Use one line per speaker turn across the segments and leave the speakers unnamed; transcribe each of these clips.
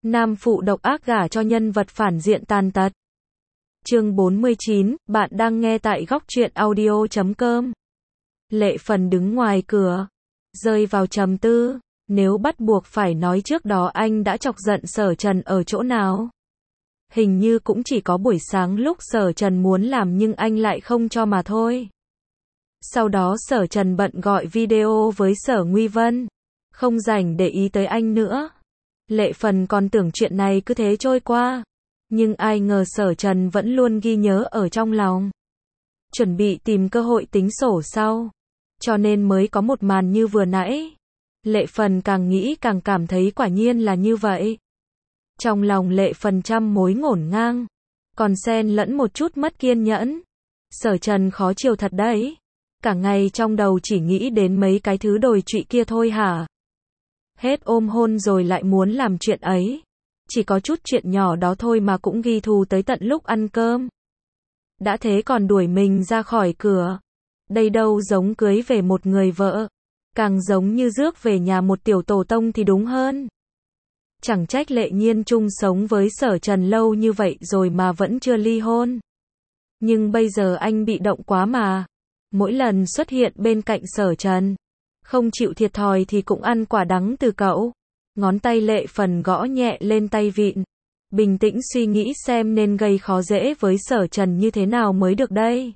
Nam phụ độc ác gả cho nhân vật phản diện tàn tật. Chương 49, bạn đang nghe tại góc truyện audio.com. Lệ Phần đứng ngoài cửa, rơi vào trầm tư, nếu bắt buộc phải nói trước đó anh đã chọc giận Sở Trần ở chỗ nào. Hình như cũng chỉ có buổi sáng lúc Sở Trần muốn làm nhưng anh lại không cho mà thôi. Sau đó Sở Trần bận gọi video với Sở Nguy Vân, không rảnh để ý tới anh nữa. Lệ Phần còn tưởng chuyện này cứ thế trôi qua, nhưng ai ngờ Sở Trần vẫn luôn ghi nhớ ở trong lòng. Chuẩn bị tìm cơ hội tính sổ sau, cho nên mới có một màn như vừa nãy. Lệ Phần càng nghĩ càng cảm thấy quả nhiên là như vậy. Trong lòng Lệ Phần trăm mối ngổn ngang, còn xen lẫn một chút mất kiên nhẫn. Sở Trần khó chiều thật đấy, cả ngày trong đầu chỉ nghĩ đến mấy cái thứ đồi trụy kia thôi hả? Hết ôm hôn rồi lại muốn làm chuyện ấy. Chỉ có chút chuyện nhỏ đó thôi mà cũng ghi thù tới tận lúc ăn cơm. Đã thế còn đuổi mình ra khỏi cửa. Đây đâu giống cưới về một người vợ, càng giống như rước về nhà một tiểu tổ tông thì đúng hơn. Chẳng trách Lệ Nhiên chung sống với Sở Trần lâu như vậy rồi mà vẫn chưa ly hôn. Nhưng bây giờ anh bị động quá mà. Mỗi lần xuất hiện bên cạnh Sở Trần, không chịu thiệt thòi thì cũng ăn quả đắng từ cậu. Ngón tay Lệ Phần gõ nhẹ lên tay vịn, bình tĩnh suy nghĩ xem nên gây khó dễ với Sở Trần như thế nào mới được đây.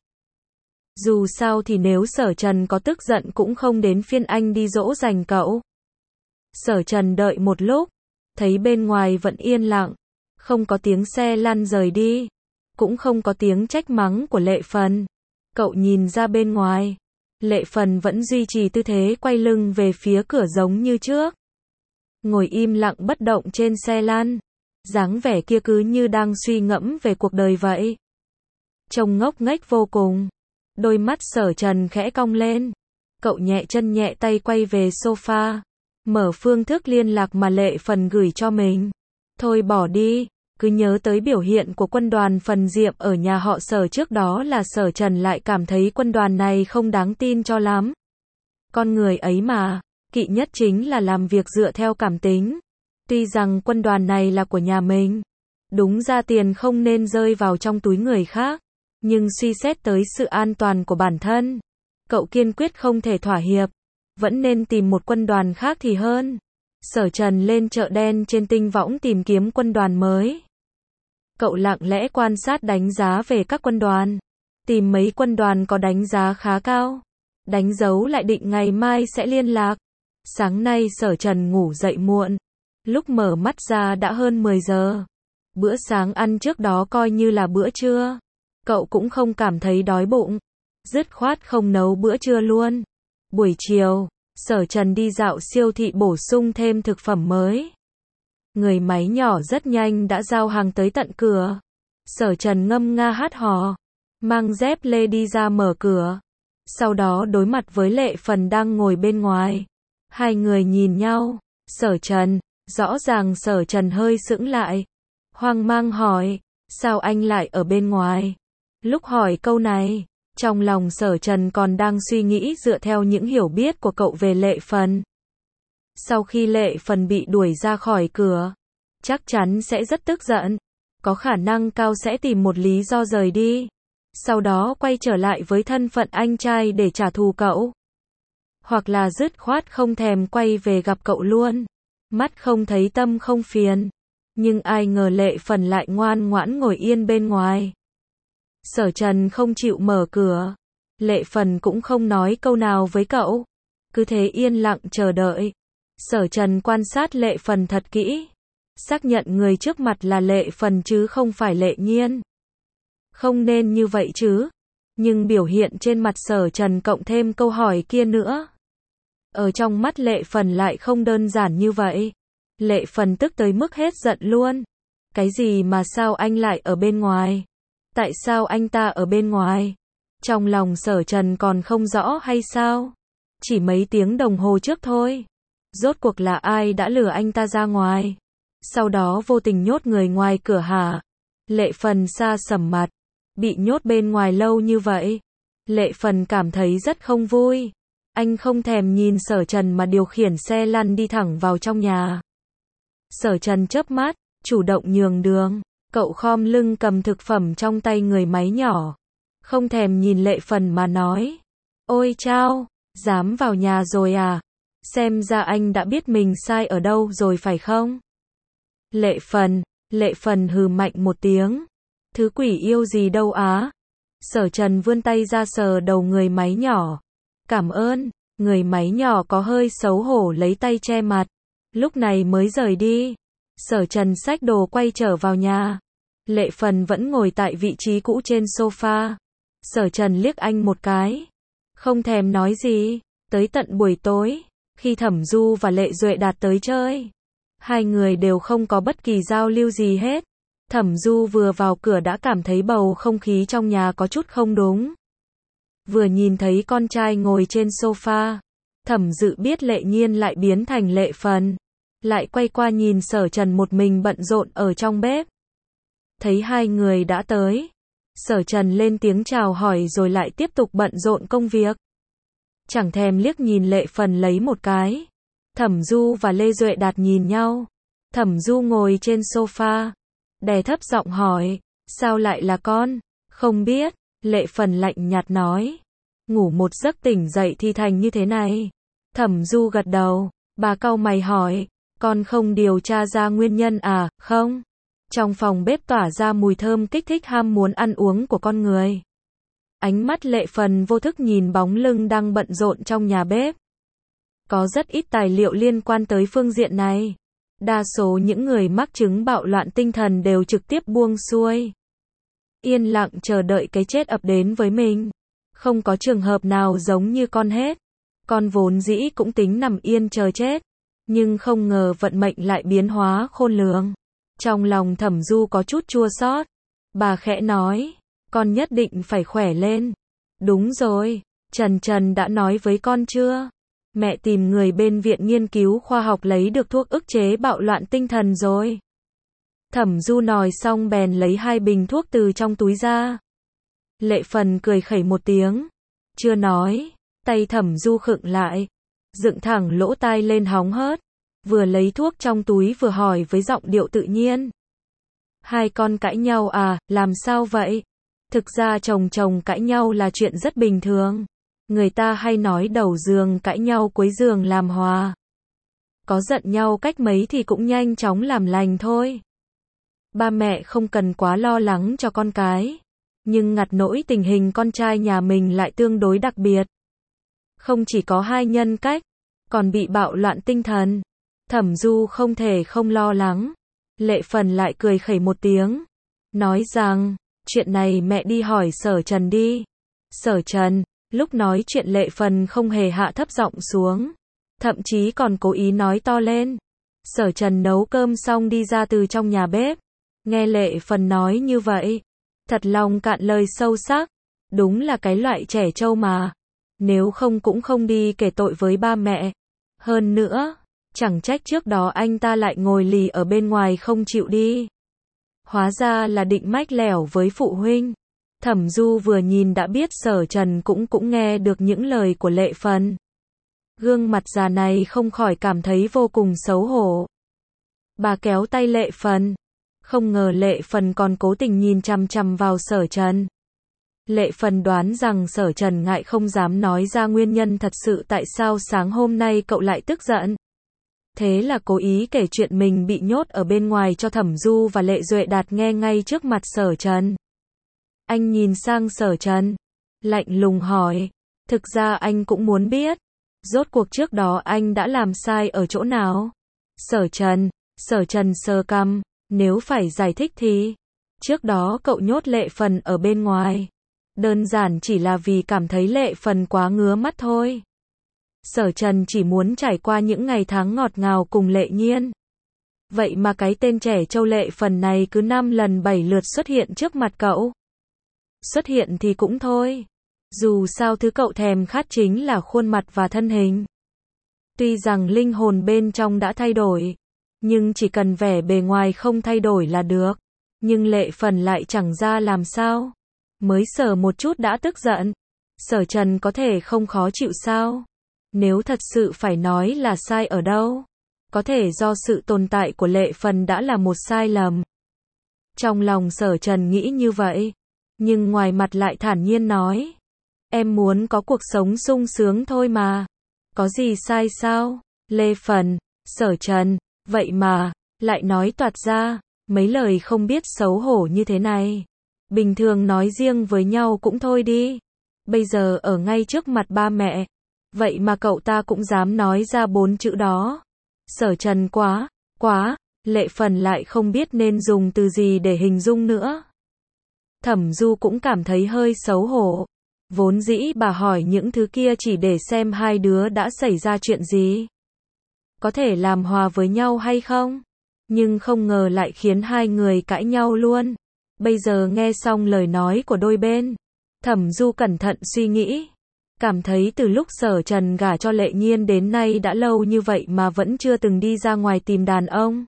Dù sao thì nếu Sở Trần có tức giận cũng không đến phiên anh đi dỗ dành cậu. Sở Trần đợi một lúc, thấy bên ngoài vẫn yên lặng, không có tiếng xe lăn rời đi, cũng không có tiếng trách mắng của Lệ Phần. Cậu nhìn ra bên ngoài, Lệ Phần vẫn duy trì tư thế quay lưng về phía cửa giống như trước. Ngồi im lặng bất động trên xe lăn, dáng vẻ kia cứ như đang suy ngẫm về cuộc đời vậy. Trông ngốc nghếch vô cùng. Đôi mắt Sở Trần khẽ cong lên. Cậu nhẹ chân nhẹ tay quay về sofa, mở phương thức liên lạc mà Lệ Phần gửi cho mình. Thôi bỏ đi, cứ nhớ tới biểu hiện của quân đoàn Phần Diệm ở nhà họ Sở trước đó là Sở Trần lại cảm thấy quân đoàn này không đáng tin cho lắm. Con người ấy mà, kỵ nhất chính là làm việc dựa theo cảm tính. Tuy rằng quân đoàn này là của nhà mình, đúng ra tiền không nên rơi vào trong túi người khác, nhưng suy xét tới sự an toàn của bản thân, cậu kiên quyết không thể thỏa hiệp, vẫn nên tìm một quân đoàn khác thì hơn. Sở Trần lên chợ đen trên Tinh Võng tìm kiếm quân đoàn mới. Cậu lặng lẽ quan sát đánh giá về các quân đoàn, tìm mấy quân đoàn có đánh giá khá cao, đánh dấu lại định ngày mai sẽ liên lạc. Sáng nay Sở Trần ngủ dậy muộn, lúc mở mắt ra đã hơn 10 giờ. Bữa sáng ăn trước đó coi như là bữa trưa. Cậu cũng không cảm thấy đói bụng, dứt khoát không nấu bữa trưa luôn. Buổi chiều, Sở Trần đi dạo siêu thị bổ sung thêm thực phẩm mới. Người máy nhỏ rất nhanh đã giao hàng tới tận cửa. Sở Trần ngâm nga hát hò, mang dép lê đi ra mở cửa. Sau đó đối mặt với Lệ Phần đang ngồi bên ngoài. Hai người nhìn nhau. Sở Trần, rõ ràng Sở Trần hơi sững lại, hoang mang hỏi, sao anh lại ở bên ngoài? Lúc hỏi câu này, trong lòng Sở Trần còn đang suy nghĩ dựa theo những hiểu biết của cậu về Lệ Phần. Sau khi Lệ Phần bị đuổi ra khỏi cửa, chắc chắn sẽ rất tức giận, có khả năng cao sẽ tìm một lý do rời đi, sau đó quay trở lại với thân phận anh trai để trả thù cậu. Hoặc là dứt khoát không thèm quay về gặp cậu luôn. Mắt không thấy tâm không phiền. Nhưng ai ngờ Lệ Phần lại ngoan ngoãn ngồi yên bên ngoài. Sở Trần không chịu mở cửa. Lệ Phần cũng không nói câu nào với cậu, cứ thế yên lặng chờ đợi. Sở Trần quan sát Lệ Phần thật kỹ, xác nhận người trước mặt là Lệ Phần chứ không phải Lệ Nhiên. Không nên như vậy chứ. Nhưng biểu hiện trên mặt Sở Trần cộng thêm câu hỏi kia nữa, ở trong mắt Lệ Phần lại không đơn giản như vậy. Lệ Phần tức tới mức hết giận luôn. Cái gì mà sao anh lại ở bên ngoài? Tại sao anh ta ở bên ngoài? Trong lòng Sở Trần còn không rõ hay sao? Chỉ mấy tiếng đồng hồ trước thôi. Rốt cuộc là ai đã lừa anh ta ra ngoài? Sau đó vô tình nhốt người ngoài cửa hả? Lệ Phần sa sầm mặt. Bị nhốt bên ngoài lâu như vậy, Lệ Phần cảm thấy rất không vui. Anh không thèm nhìn Sở Trần mà điều khiển xe lăn đi thẳng vào trong nhà. Sở Trần chớp mắt, chủ động nhường đường. Cậu khom lưng cầm thực phẩm trong tay người máy nhỏ. Không thèm nhìn Lệ Phần mà nói. Ôi chao, dám vào nhà rồi à? Xem ra anh đã biết mình sai ở đâu rồi phải không? Lệ Phần hừ mạnh một tiếng. Thứ quỷ yêu gì đâu á? Sở Trần vươn tay ra sờ đầu người máy nhỏ. Cảm ơn, người máy nhỏ có hơi xấu hổ lấy tay che mặt. Lúc này mới rời đi. Sở Trần xách đồ quay trở vào nhà. Lệ Phần vẫn ngồi tại vị trí cũ trên sofa. Sở Trần liếc anh một cái. Không thèm nói gì. Tới tận buổi tối, khi Thẩm Du và Lệ Duệ Đạt tới chơi, hai người đều không có bất kỳ giao lưu gì hết. Thẩm Du vừa vào cửa đã cảm thấy bầu không khí trong nhà có chút không đúng. Vừa nhìn thấy con trai ngồi trên sofa, Thẩm Dự biết Lệ Nhiên lại biến thành Lệ Phần. Lại quay qua nhìn Sở Trần một mình bận rộn ở trong bếp. Thấy hai người đã tới, Sở Trần lên tiếng chào hỏi rồi lại tiếp tục bận rộn công việc. Chẳng thèm liếc nhìn Lệ Phần lấy một cái. Thẩm Du và Lê Duệ Đạt nhìn nhau. Thẩm Du ngồi trên sofa, đè thấp giọng hỏi, sao lại là con? Không biết, Lệ Phần lạnh nhạt nói. Ngủ một giấc tỉnh dậy thì thành như thế này. Thẩm Du gật đầu, bà cau mày hỏi, con không điều tra ra nguyên nhân à, không? Trong phòng bếp tỏa ra mùi thơm kích thích ham muốn ăn uống của con người. Ánh mắt Lệ Phần vô thức nhìn bóng lưng đang bận rộn trong nhà bếp. Có rất ít tài liệu liên quan tới phương diện này. Đa số những người mắc chứng bạo loạn tinh thần đều trực tiếp buông xuôi. Yên lặng chờ đợi cái chết ập đến với mình. Không có trường hợp nào giống như con hết. Con vốn dĩ cũng tính nằm yên chờ chết. Nhưng không ngờ vận mệnh lại biến hóa khôn lường. Trong lòng Thẩm Du có chút chua xót. Bà khẽ nói, con nhất định phải khỏe lên. Đúng rồi, Trần đã nói với con chưa? Mẹ tìm người bên viện nghiên cứu khoa học lấy được thuốc ức chế bạo loạn tinh thần rồi. Thẩm Du nói xong bèn lấy 2 bình thuốc từ trong túi ra. Lệ Phần cười khẩy một tiếng. Chưa nói, tay Thẩm Du khựng lại. Dựng thẳng lỗ tai lên hóng hớt. Vừa lấy thuốc trong túi vừa hỏi với giọng điệu tự nhiên. Hai con cãi nhau à, làm sao vậy? Thực ra chồng cãi nhau là chuyện rất bình thường. Người ta hay nói đầu giường cãi nhau cuối giường làm hòa. Có giận nhau cách mấy thì cũng nhanh chóng làm lành thôi. Ba mẹ không cần quá lo lắng cho con cái. Nhưng ngặt nỗi tình hình con trai nhà mình lại tương đối đặc biệt. Không chỉ có 2 nhân cách, còn bị bạo loạn tinh thần. Thẩm Du không thể không lo lắng. Lệ Phần lại cười khẩy một tiếng. Nói rằng, chuyện này mẹ đi hỏi Sở Trần đi. Sở Trần, lúc nói chuyện Lệ Phần không hề hạ thấp giọng xuống. Thậm chí còn cố ý nói to lên. Sở Trần nấu cơm xong đi ra từ trong nhà bếp. Nghe Lệ Phần nói như vậy. Thật lòng cạn lời sâu sắc. Đúng là cái loại trẻ trâu mà. Nếu không cũng không đi kể tội với ba mẹ. Hơn nữa, chẳng trách trước đó anh ta lại ngồi lì ở bên ngoài không chịu đi. Hóa ra là định mách lẻo với phụ huynh. Thẩm Du vừa nhìn đã biết Sở Trần cũng nghe được những lời của Lệ Phần. Gương mặt già này không khỏi cảm thấy vô cùng xấu hổ. Bà kéo tay Lệ Phần. Không ngờ Lệ Phần còn cố tình nhìn chằm chằm vào Sở Trần. Lệ Phần đoán rằng Sở Trần ngại không dám nói ra nguyên nhân thật sự tại sao sáng hôm nay cậu lại tức giận. Thế là cố ý kể chuyện mình bị nhốt ở bên ngoài cho Thẩm Du và Lệ Duệ Đạt nghe ngay trước mặt Sở Trần. Anh nhìn sang Sở Trần, lạnh lùng hỏi, thực ra anh cũng muốn biết, rốt cuộc trước đó anh đã làm sai ở chỗ nào? Sở Trần sờ cằm, nếu phải giải thích thì, trước đó cậu nhốt Lệ Phần ở bên ngoài. Đơn giản chỉ là vì cảm thấy Lệ Phần quá ngứa mắt thôi. Sở Trần chỉ muốn trải qua những ngày tháng ngọt ngào cùng Lệ Nhiên. Vậy mà cái tên trẻ trâu Lệ Phần này cứ 5 lần 7 lượt xuất hiện trước mặt cậu. Xuất hiện thì cũng thôi. Dù sao thứ cậu thèm khát chính là khuôn mặt và thân hình. Tuy rằng linh hồn bên trong đã thay đổi, nhưng chỉ cần vẻ bề ngoài không thay đổi là được. Nhưng Lệ Phần lại chẳng ra làm sao. Mới sờ một chút đã tức giận. Sở Trần có thể không khó chịu sao? Nếu thật sự phải nói là sai ở đâu, Có thể do sự tồn tại của Lệ Phần đã là một sai lầm. Trong lòng Sở Trần nghĩ như vậy, nhưng ngoài mặt lại thản nhiên nói. Em muốn có cuộc sống sung sướng thôi mà. Có gì sai sao? Lê Phần, Sở Trần, vậy mà, lại nói toạc ra, mấy lời không biết xấu hổ như thế này. Bình thường nói riêng với nhau cũng thôi đi. Bây giờ ở ngay trước mặt ba mẹ. Vậy mà cậu ta cũng dám nói ra 4 chữ đó. Sở Trần quá, Lệ Phần lại không biết nên dùng từ gì để hình dung nữa. Thẩm Du cũng cảm thấy hơi xấu hổ. Vốn dĩ bà hỏi những thứ kia chỉ để xem hai đứa đã xảy ra chuyện gì. Có thể làm hòa với nhau hay không? Nhưng không ngờ lại khiến hai người cãi nhau luôn. Bây giờ nghe xong lời nói của đôi bên, Thẩm Du cẩn thận suy nghĩ. Cảm thấy từ lúc Sở Trần gả cho Lệ Nhiên đến nay đã lâu như vậy mà vẫn chưa từng đi ra ngoài tìm đàn ông.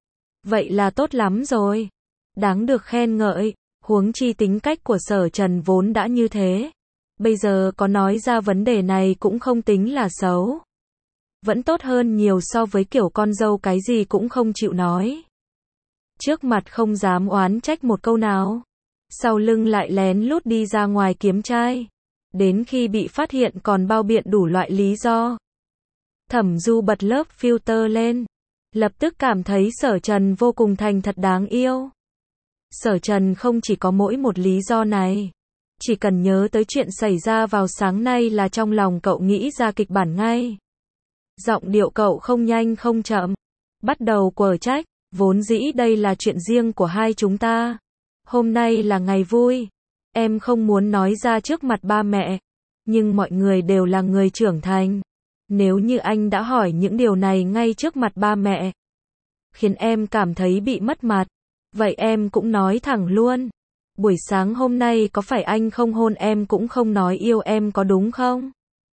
Vậy là tốt lắm rồi. Đáng được khen ngợi, huống chi tính cách của Sở Trần vốn đã như thế. Bây giờ có nói ra vấn đề này cũng không tính là xấu. Vẫn tốt hơn nhiều so với kiểu con dâu cái gì cũng không chịu nói. Trước mặt không dám oán trách một câu nào. Sau lưng lại lén lút đi ra ngoài kiếm trai. Đến khi bị phát hiện còn bao biện đủ loại lý do. Thẩm Du bật lớp filter lên. Lập tức cảm thấy Sở Trần vô cùng thành thật đáng yêu. Sở Trần không chỉ có mỗi một lý do này. Chỉ cần nhớ tới chuyện xảy ra vào sáng nay là trong lòng cậu nghĩ ra kịch bản ngay. Giọng điệu cậu không nhanh không chậm. Bắt đầu quở trách. Vốn dĩ đây là chuyện riêng của hai chúng ta. Hôm nay là ngày vui. Em không muốn nói ra trước mặt ba mẹ. Nhưng mọi người đều là người trưởng thành. Nếu như anh đã hỏi những điều này ngay trước mặt ba mẹ, khiến em cảm thấy bị mất mặt, vậy em cũng nói thẳng luôn. Buổi sáng hôm nay có phải anh không hôn em cũng không nói yêu em có đúng không?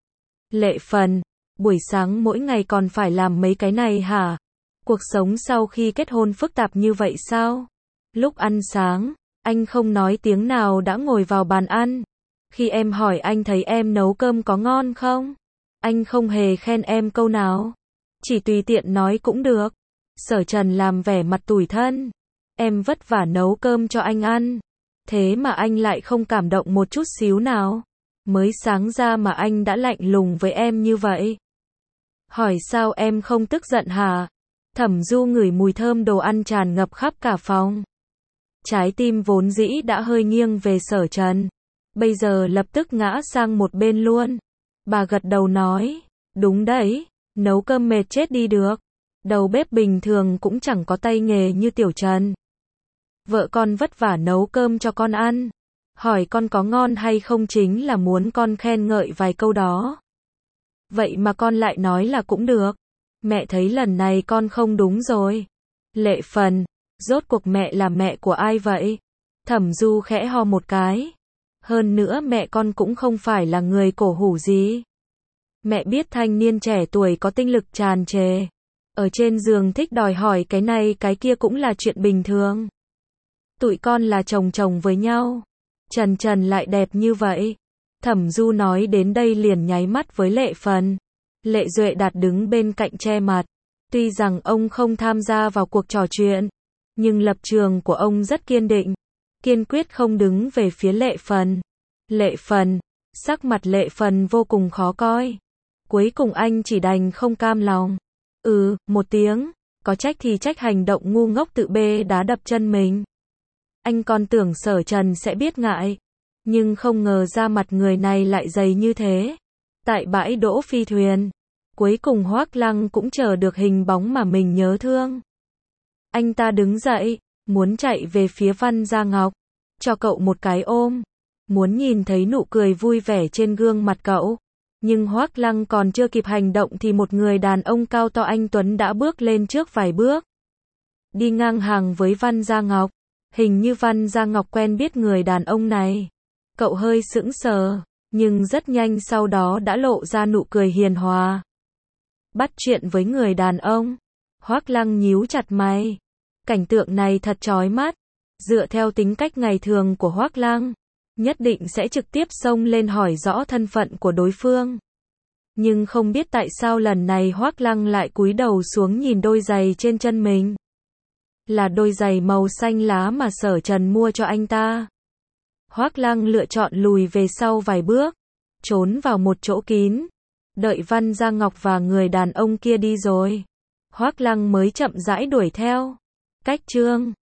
Lệ Phần, buổi sáng mỗi ngày còn phải làm mấy cái này hả? Cuộc sống sau khi kết hôn phức tạp như vậy sao? Lúc ăn sáng, anh không nói tiếng nào đã ngồi vào bàn ăn. Khi em hỏi anh thấy em nấu cơm có ngon không? Anh không hề khen em câu nào. Chỉ tùy tiện nói cũng được. Sở Trần làm vẻ mặt tủi thân. Em vất vả nấu cơm cho anh ăn. Thế mà anh lại không cảm động một chút xíu nào. Mới sáng ra mà anh đã lạnh lùng với em như vậy. Hỏi sao em không tức giận hả? Thẩm Du ngửi mùi thơm đồ ăn tràn ngập khắp cả phòng. Trái tim vốn dĩ đã hơi nghiêng về Sở Trần. Bây giờ lập tức ngã sang một bên luôn. Bà gật đầu nói. Đúng đấy, nấu cơm mệt chết đi được. Đầu bếp bình thường cũng chẳng có tay nghề như Tiểu Trần. Vợ con vất vả nấu cơm cho con ăn. Hỏi con có ngon hay không chính là muốn con khen ngợi vài câu đó. Vậy mà con lại nói là cũng được. Mẹ thấy lần này con không đúng rồi. Lệ Phần, rốt cuộc mẹ là mẹ của ai vậy? Thẩm Du khẽ ho một cái. Hơn nữa mẹ con cũng không phải là người cổ hủ gì. Mẹ biết thanh niên trẻ tuổi có tinh lực tràn trề. Ở trên giường thích đòi hỏi cái này cái kia cũng là chuyện bình thường. Tụi con là chồng chồng với nhau. Trần Trần lại đẹp như vậy. Thẩm Du nói đến đây liền nháy mắt với Lệ Phần. Lệ Duệ Đạt đứng bên cạnh che mặt. Tuy rằng ông không tham gia vào cuộc trò chuyện, nhưng lập trường của ông rất kiên định. Kiên quyết không đứng về phía Lệ Phần. Lệ Phần, sắc mặt Lệ Phần vô cùng khó coi. Cuối cùng anh chỉ đành không cam lòng. Một tiếng, có trách thì trách hành động ngu ngốc tự bê đá đập chân mình. Anh còn tưởng Sở Trần sẽ biết ngại, nhưng không ngờ ra mặt người này lại dày như thế. Tại bãi đỗ phi thuyền, cuối cùng Hoác Lăng cũng chờ được hình bóng mà mình nhớ thương. Anh ta đứng dậy, muốn chạy về phía Văn Gia Ngọc, cho cậu một cái ôm, muốn nhìn thấy nụ cười vui vẻ trên gương mặt cậu. Nhưng Hoác Lăng còn chưa kịp hành động thì một người đàn ông cao to anh tuấn đã bước lên trước vài bước. Đi ngang hàng với Văn Gia Ngọc. Hình như Văn Gia Ngọc quen biết người đàn ông này. Cậu hơi sững sờ, nhưng rất nhanh sau đó đã lộ ra nụ cười hiền hòa. Bắt chuyện với người đàn ông. Hoác Lăng nhíu chặt mày. Cảnh tượng này thật chói mắt. Dựa theo tính cách ngày thường của Hoác Lăng, nhất định sẽ trực tiếp xông lên hỏi rõ thân phận của đối phương. Nhưng không biết tại sao lần này Hoác Lăng lại cúi đầu xuống nhìn đôi giày trên chân mình. Là đôi giày màu xanh lá mà Sở Trần mua cho anh ta. Hoác Lăng lựa chọn lùi về sau vài bước, trốn vào một chỗ kín, đợi Văn Gia Ngọc và người đàn ông kia đi rồi. Hoác Lăng mới chậm rãi đuổi theo. Cách chương